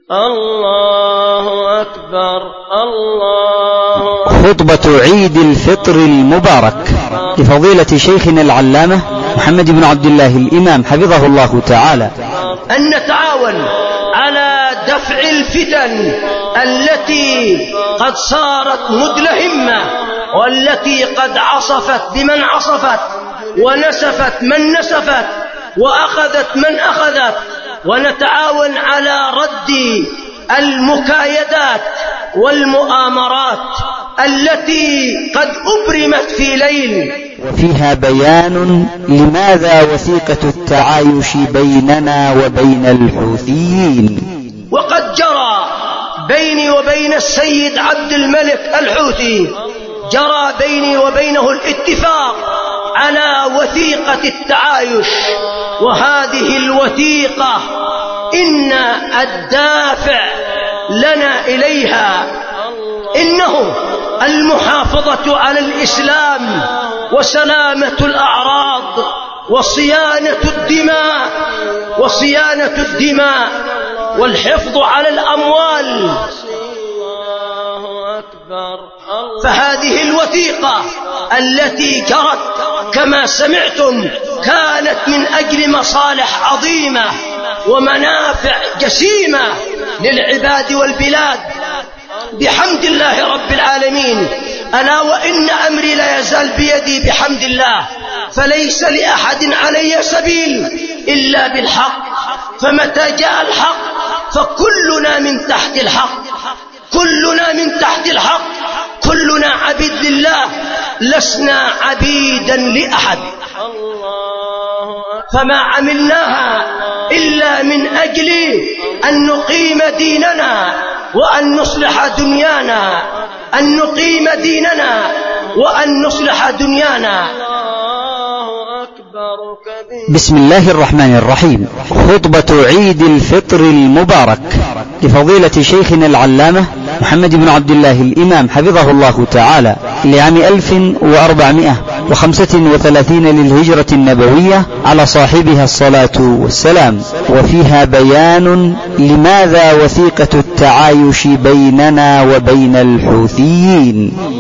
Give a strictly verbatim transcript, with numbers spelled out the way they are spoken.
الله أكبر. الله أكبر. خطبة عيد الفطر المبارك لفضيلة شيخنا العلامة محمد بن عبد الله الإمام حفظه الله تعالى. أن نتعاون على دفع الفتن التي قد صارت مدلهمة، والتي قد عصفت بمن عصفت، ونسفت من نسفت، وأخذت من أخذت، ونتعاون على رد المكايدات والمؤامرات التي قد أبرمت في ليل. وفيها بيان لماذا وثيقة التعايش بيننا وبين الحوثيين. وقد جرى بيني وبين السيد عبد الملك الحوثي، جرى بيني وبينه الاتفاق على وثيقة التعايش، وهذه الوثيقة إن الدافع لنا إليها إنه المحافظة على الإسلام وسلامة الأعراض وصيانة الدماء وصيانة الدماء والحفظ على الأموال. فهذه الوثيقة التي جرت كما سمعتم كانت من أجل مصالح عظيمة ومنافع جسيمة للعباد والبلاد بحمد الله رب العالمين. ألا وإن أمري لا يزال بيدي بحمد الله، فليس لأحد علي سبيل إلا بالحق، فمتى جاء الحق فكلنا من تحت الحق، كلنا من تحت الحق، كلنا عبيد لله، لسنا عبيدا لأحد. فما عملناها إلا من أجل أن نقيم ديننا وأن نصلح دنيانا، أن نقيم ديننا وأن نصلح دنيانا. بسم الله الرحمن الرحيم. خطبة عيد الفطر المبارك لفضيلة شيخنا العلامة محمد بن عبد الله الإمام حفظه الله تعالى لعام ألف وأربعمائة وخمسة وثلاثين للهجرة النبوية على صاحبها الصلاة والسلام. وفيها بيان لماذا وثيقة التعايش بيننا وبين الحوثيين.